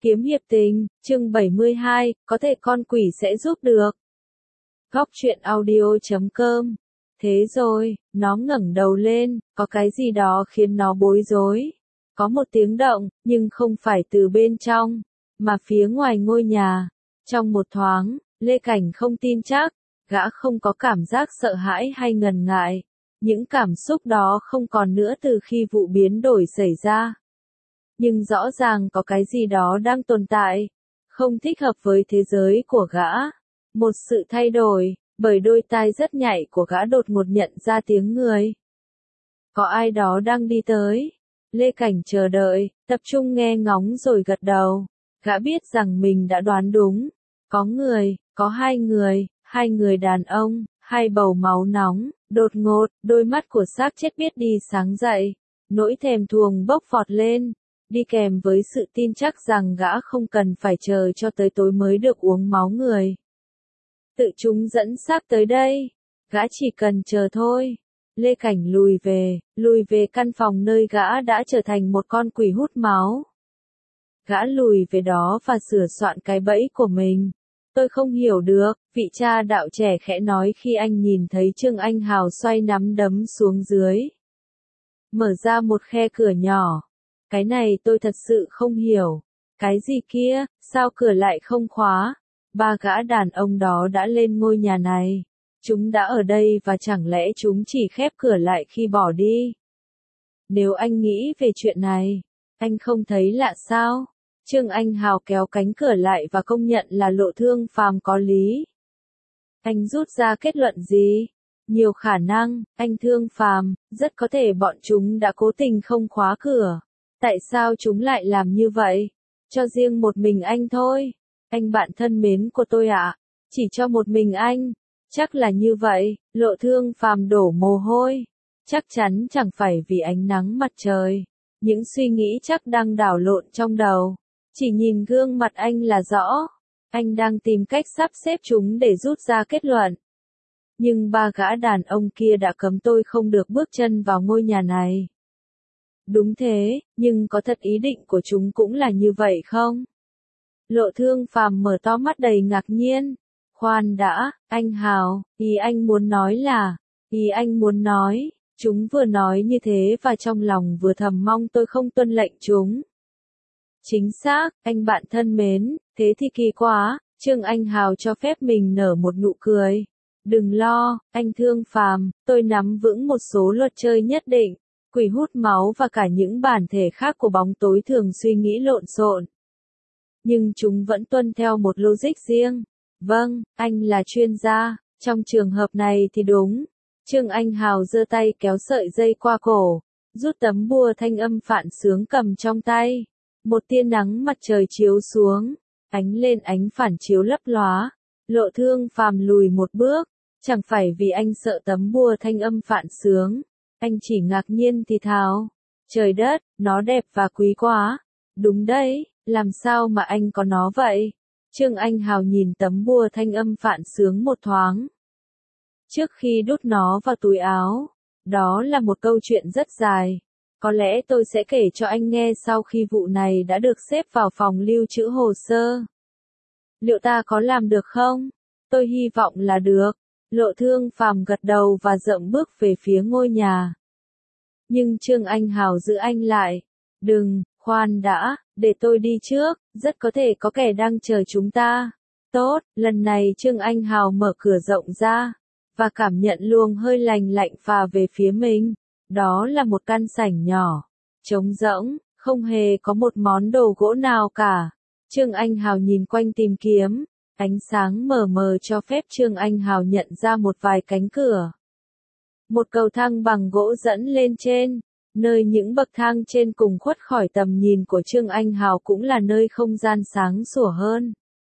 Kiếm hiệp tình, chương 72, có thể con quỷ sẽ giúp được. Góc truyện audio.com. Thế rồi, nó ngẩng đầu lên, có cái gì đó khiến nó bối rối. Có một tiếng động, nhưng không phải từ bên trong, mà phía ngoài ngôi nhà. Trong một thoáng, Lê Cảnh không tin chắc, gã không có cảm giác sợ hãi hay ngần ngại. Những cảm xúc đó không còn nữa từ khi vụ biến đổi xảy ra. Nhưng rõ ràng có cái gì đó đang tồn tại, không thích hợp với thế giới của gã. Một sự thay đổi, bởi đôi tai rất nhạy của gã đột ngột nhận ra tiếng người. Có ai đó đang đi tới. Lê Cảnh chờ đợi, tập trung nghe ngóng rồi gật đầu. Gã biết rằng mình đã đoán đúng. Có người, có hai người đàn ông, hai bầu máu nóng, đột ngột, đôi mắt của xác chết biết đi sáng dậy. Nỗi thèm thuồng bốc phọt lên. Đi kèm với sự tin chắc rằng gã không cần phải chờ cho tới tối mới được uống máu người. Tự chúng dẫn xác tới đây, gã chỉ cần chờ thôi. Lê Cảnh lùi về căn phòng nơi gã đã trở thành một con quỷ hút máu. Gã lùi về đó và sửa soạn cái bẫy của mình. Tôi không hiểu được, vị cha đạo trẻ khẽ nói khi anh nhìn thấy Trương Anh Hào xoay nắm đấm xuống dưới. Mở ra một khe cửa nhỏ. Cái này tôi thật sự không hiểu. Cái gì kia, sao cửa lại không khóa? Ba gã đàn ông đó đã lên ngôi nhà này. Chúng đã ở đây và chẳng lẽ chúng chỉ khép cửa lại khi bỏ đi? Nếu anh nghĩ về chuyện này, anh không thấy lạ sao? Trương Anh Hào kéo cánh cửa lại và công nhận là Lộ Thương Phàm có lý. Anh rút ra kết luận gì? Nhiều khả năng, anh Thương Phàm, rất có thể bọn chúng đã cố tình không khóa cửa. Tại sao chúng lại làm như vậy? Cho riêng một mình anh thôi. Anh bạn thân mến của tôi ạ. Chỉ cho một mình anh. Chắc là như vậy. Lộ Thương Phàm đổ mồ hôi. Chắc chắn chẳng phải vì ánh nắng mặt trời. Những suy nghĩ chắc đang đảo lộn trong đầu. Chỉ nhìn gương mặt anh là rõ. Anh đang tìm cách sắp xếp chúng để rút ra kết luận. Nhưng ba gã đàn ông kia đã cấm tôi không được bước chân vào ngôi nhà này. Đúng thế, nhưng có thật ý định của chúng cũng là như vậy không? Lộ Thương Phàm mở to mắt đầy ngạc nhiên. Khoan đã, anh Hào, ý anh muốn nói, chúng vừa nói như thế và trong lòng vừa thầm mong tôi không tuân lệnh chúng. Chính xác, anh bạn thân mến, thế thì kỳ quá. Trương Anh Hào cho phép mình nở một nụ cười. Đừng lo, anh Thương Phàm, tôi nắm vững một số luật chơi nhất định. Quỷ hút máu và cả những bản thể khác của bóng tối thường suy nghĩ lộn xộn. Nhưng chúng vẫn tuân theo một logic riêng. Vâng, anh là chuyên gia, trong trường hợp này thì đúng. Trương Anh Hào giơ tay kéo sợi dây qua cổ, rút tấm bùa thanh âm phản xướng cầm trong tay. Một tia nắng mặt trời chiếu xuống, ánh lên ánh phản chiếu lấp lóa. Lộ Thương Phàm lùi một bước, chẳng phải vì anh sợ tấm bùa thanh âm phản xướng. Anh chỉ ngạc nhiên thì thào. Trời đất, nó đẹp và quý quá. Đúng đấy, làm sao mà anh có nó vậy? Trương Anh Hào nhìn tấm bùa thanh âm phản xướng một thoáng. Trước khi đút nó vào túi áo, đó là một câu chuyện rất dài. Có lẽ tôi sẽ kể cho anh nghe sau khi vụ này đã được xếp vào phòng lưu trữ hồ sơ. Liệu ta có làm được không? Tôi hy vọng là được. Lộ Thương Phàm gật đầu và dậm bước về phía ngôi nhà. Nhưng Trương Anh Hào giữ anh lại. Đừng, khoan đã, để tôi đi trước, rất có thể có kẻ đang chờ chúng ta. Tốt, lần này Trương Anh Hào mở cửa rộng ra, và cảm nhận luồng hơi lành lạnh phả về phía mình. Đó là một căn sảnh nhỏ, trống rỗng, không hề có một món đồ gỗ nào cả. Trương Anh Hào nhìn quanh tìm kiếm. Ánh sáng mờ mờ cho phép Trương Anh Hào nhận ra một vài cánh cửa. Một cầu thang bằng gỗ dẫn lên trên, nơi những bậc thang trên cùng khuất khỏi tầm nhìn của Trương Anh Hào cũng là nơi không gian sáng sủa hơn.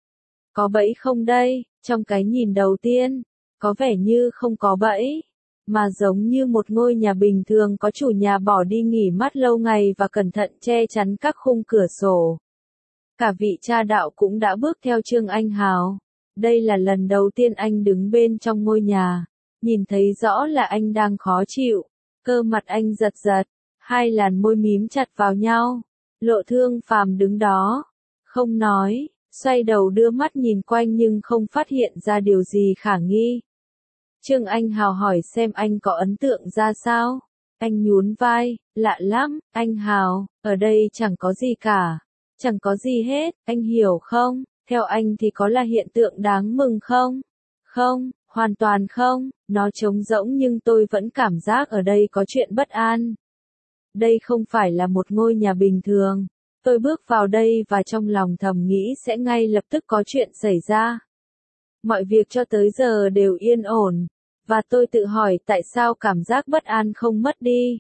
Có bẫy không đây? Trong cái nhìn đầu tiên, có vẻ như không có bẫy, mà giống như một ngôi nhà bình thường có chủ nhà bỏ đi nghỉ mát lâu ngày và cẩn thận che chắn các khung cửa sổ. Cả vị cha đạo cũng đã bước theo Trương Anh Hào. Đây là lần đầu tiên anh đứng bên trong ngôi nhà. Nhìn thấy rõ là anh đang khó chịu. Cơ mặt anh giật giật. Hai làn môi mím chặt vào nhau. Lộ Thương Phàm đứng đó. không nói, xoay đầu đưa mắt nhìn quanh nhưng không phát hiện ra điều gì khả nghi. Trương Anh Hào hỏi xem anh có ấn tượng ra sao. Anh nhún vai, lạ lắm, anh Hào, ở đây chẳng có gì cả. Chẳng có gì hết, anh hiểu không? Theo anh thì có là hiện tượng đáng mừng không? Không, hoàn toàn không, nó trống rỗng nhưng tôi vẫn cảm giác ở đây có chuyện bất an. Đây không phải là một ngôi nhà bình thường. Tôi bước vào đây và trong lòng thầm nghĩ sẽ ngay lập tức có chuyện xảy ra. Mọi việc cho tới giờ đều yên ổn, và tôi tự hỏi tại sao cảm giác bất an không mất đi.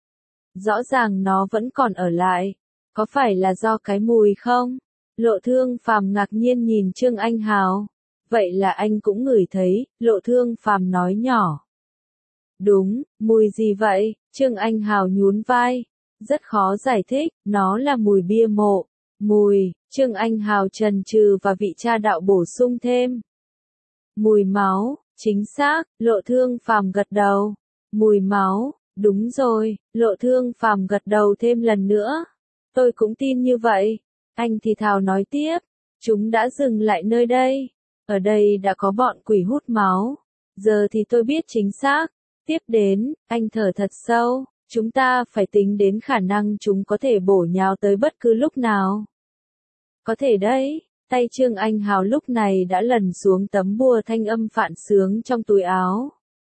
Rõ ràng nó vẫn còn ở lại. Có phải là do cái mùi không? Lộ Thương Phàm ngạc nhiên nhìn Trương Anh Hào. Vậy là anh cũng ngửi thấy, Lộ Thương Phàm nói nhỏ. Đúng, mùi gì vậy? Trương Anh Hào nhún vai. Rất khó giải thích, nó là mùi bia mộ. Mùi, Trương Anh Hào chần chừ và vị cha đạo bổ sung thêm. Mùi máu, chính xác, Lộ Thương Phàm gật đầu. Mùi máu, đúng rồi, Lộ Thương Phàm gật đầu thêm lần nữa. Tôi cũng tin như vậy. Anh thì thào nói tiếp. Chúng đã dừng lại nơi đây. Ở đây đã có bọn quỷ hút máu. Giờ thì tôi biết chính xác. Tiếp đến, anh thở thật sâu. Chúng ta phải tính đến khả năng chúng có thể bổ nhào tới bất cứ lúc nào. Có thể đấy. Tay Trương Anh Hào lúc này đã lần xuống tấm bùa thanh âm phản xướng trong túi áo.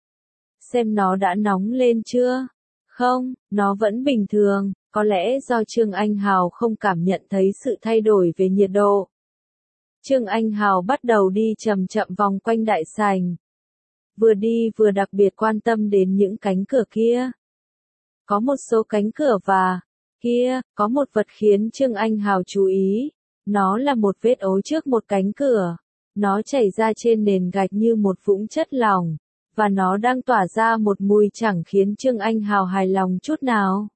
Xem nó đã nóng lên chưa? Không, nó vẫn bình thường. Có lẽ do Trương Anh Hào không cảm nhận thấy sự thay đổi về nhiệt độ. Trương Anh Hào bắt đầu đi chậm chậm vòng quanh đại sảnh. Vừa đi vừa đặc biệt quan tâm đến những cánh cửa kia. Có một số cánh cửa và kia, có một vật khiến Trương Anh Hào chú ý. Nó là một vết ố trước một cánh cửa. Nó chảy ra trên nền gạch như một vũng chất lỏng. Và nó đang tỏa ra một mùi chẳng khiến Trương Anh Hào hài lòng chút nào.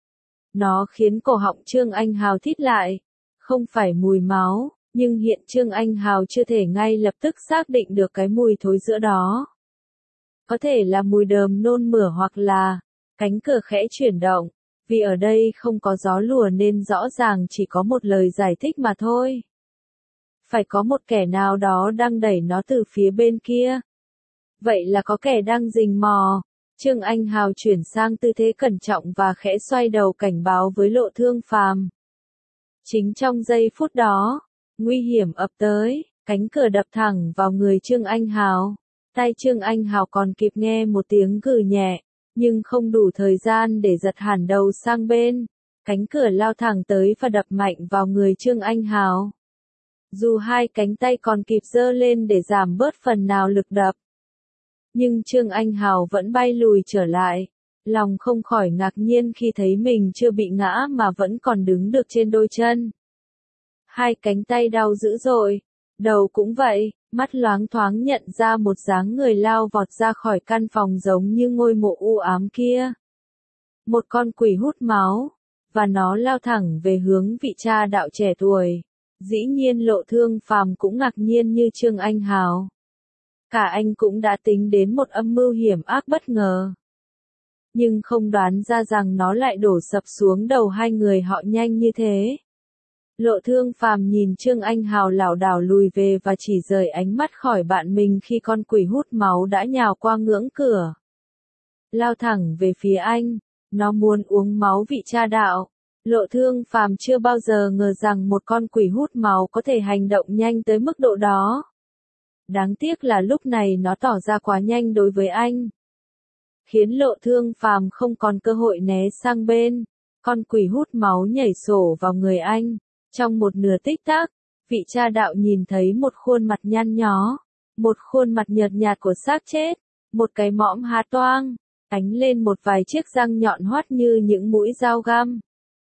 Nó khiến cổ họng Trương Anh Hào thít lại. Không phải mùi máu, nhưng hiện Trương Anh Hào chưa thể ngay lập tức xác định được cái mùi thối giữa đó. Có thể là mùi đờm nôn mửa hoặc là cánh cửa khẽ chuyển động. Vì ở đây không có gió lùa nên rõ ràng chỉ có một lời giải thích mà thôi. Phải có một kẻ nào đó đang đẩy nó từ phía bên kia. Vậy là có kẻ đang rình mò. Trương Anh Hào chuyển sang tư thế cẩn trọng và khẽ xoay đầu cảnh báo với Lộ Thương Phàm. Chính trong giây phút đó, nguy hiểm ập tới, cánh cửa đập thẳng vào người Trương Anh Hào. Tay Trương Anh Hào còn kịp nghe một tiếng gừ nhẹ, nhưng không đủ thời gian để giật hẳn đầu sang bên. Cánh cửa lao thẳng tới và đập mạnh vào người Trương Anh Hào. Dù hai cánh tay còn kịp giơ lên để giảm bớt phần nào lực đập. Nhưng Trương Anh Hào vẫn bay lùi trở lại. Lòng không khỏi ngạc nhiên khi thấy mình chưa bị ngã mà vẫn còn đứng được trên đôi chân. Hai cánh tay đau dữ dội. Đầu cũng vậy, mắt loáng thoáng nhận ra một dáng người lao vọt ra khỏi căn phòng giống như ngôi mộ u ám kia. Một con quỷ hút máu. Và nó lao thẳng về hướng vị cha đạo trẻ tuổi. Dĩ nhiên Lộ Thương Phàm cũng ngạc nhiên như Trương Anh Hào. Cả anh cũng đã tính đến một âm mưu hiểm ác bất ngờ. Nhưng không đoán ra rằng nó lại đổ sập xuống đầu hai người họ nhanh như thế. Lộ Thương Phàm nhìn Trương Anh Hào lảo đảo lùi về và chỉ rời ánh mắt khỏi bạn mình khi con quỷ hút máu đã nhào qua ngưỡng cửa. Lao thẳng về phía anh, nó muốn uống máu vị cha đạo. Lộ Thương Phàm chưa bao giờ ngờ rằng một con quỷ hút máu có thể hành động nhanh tới mức độ đó. Đáng tiếc là lúc này nó tỏ ra quá nhanh đối với anh. Khiến Lộ Thương Phàm không còn cơ hội né sang bên. Con quỷ hút máu nhảy sổ vào người anh. Trong một nửa tích tắc, vị cha đạo nhìn thấy một khuôn mặt nhăn nhó. Một khuôn mặt nhợt nhạt của xác chết. Một cái mõm há toang. Ánh lên một vài chiếc răng nhọn hoắt như những mũi dao găm.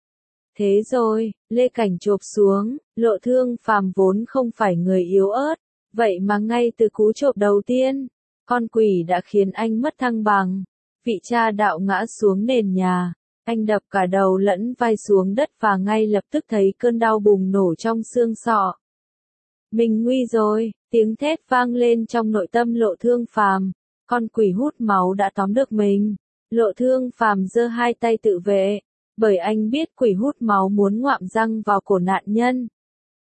Thế rồi, lê cảnh chộp xuống. Lộ Thương Phàm vốn không phải người yếu ớt. Vậy mà ngay từ cú chộp đầu tiên, con quỷ đã khiến anh mất thăng bằng. Vị cha đạo ngã xuống nền nhà. Anh đập cả đầu lẫn vai xuống đất và ngay lập tức thấy cơn đau bùng nổ trong xương sọ. Mình nguy rồi, tiếng thét vang lên trong nội tâm Lộ Thương Phàm. Con quỷ hút máu đã tóm được mình. Lộ Thương Phàm giơ hai tay tự vệ, bởi anh biết quỷ hút máu muốn ngoạm răng vào cổ nạn nhân.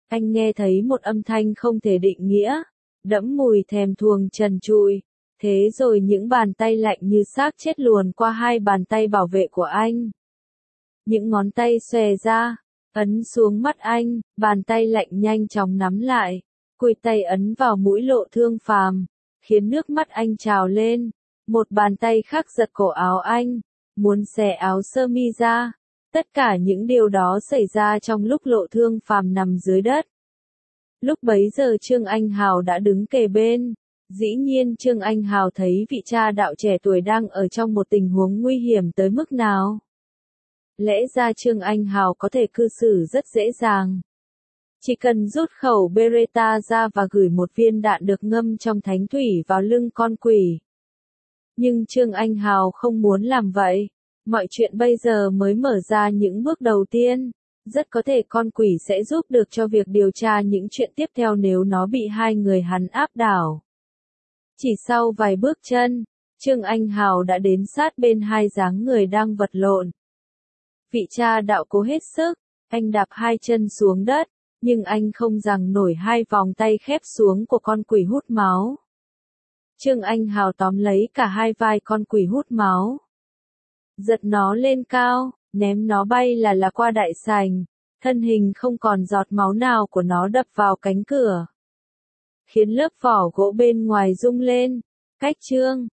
Anh nghe thấy một âm thanh không thể định nghĩa, đẫm mùi thèm thuồng trần trụi. Thế rồi những bàn tay lạnh như xác chết luồn qua hai bàn tay bảo vệ của anh. Những ngón tay xòe ra, ấn xuống mắt anh, bàn tay lạnh nhanh chóng nắm lại, cùi tay ấn vào mũi Lộ Thương Phàm, khiến nước mắt anh trào lên. Một bàn tay khác giật cổ áo anh, muốn xẻ áo sơ mi ra. Tất cả những điều đó xảy ra trong lúc Lộ Thương Phàm nằm dưới đất. Lúc bấy giờ Trương Anh Hào đã đứng kề bên. Dĩ nhiên Trương Anh Hào thấy vị cha đạo trẻ tuổi đang ở trong một tình huống nguy hiểm tới mức nào. Lẽ ra Trương Anh Hào có thể cư xử rất dễ dàng. Chỉ cần rút khẩu Beretta ra và gửi một viên đạn được ngâm trong thánh thủy vào lưng con quỷ. Nhưng Trương Anh Hào không muốn làm vậy. Mọi chuyện bây giờ mới mở ra những bước đầu tiên. Rất có thể con quỷ sẽ giúp được cho việc điều tra những chuyện tiếp theo nếu nó bị hai người hắn áp đảo. Chỉ sau vài bước chân, Trương Anh Hào đã đến sát bên hai dáng người đang vật lộn. Vị cha đạo cố hết sức, anh đạp hai chân xuống đất, nhưng anh không giằng nổi hai vòng tay khép xuống của con quỷ hút máu. Trương Anh Hào tóm lấy cả hai vai con quỷ hút máu. Giật nó lên cao, ném nó bay là qua đại sảnh, thân hình không còn giọt máu nào của nó đập vào cánh cửa, khiến lớp vỏ gỗ bên ngoài rung lên. Cách Trương